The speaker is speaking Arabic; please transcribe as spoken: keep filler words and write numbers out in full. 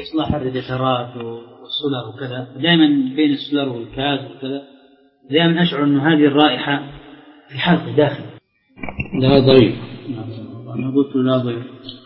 إصلاح الرادياترات والسولر وكذا، دائما بين السولر والكاز وكذا دائما أشعر أن هذه الرائحة في حلق داخل. لا ضيق. أنا قلت لا ضيق.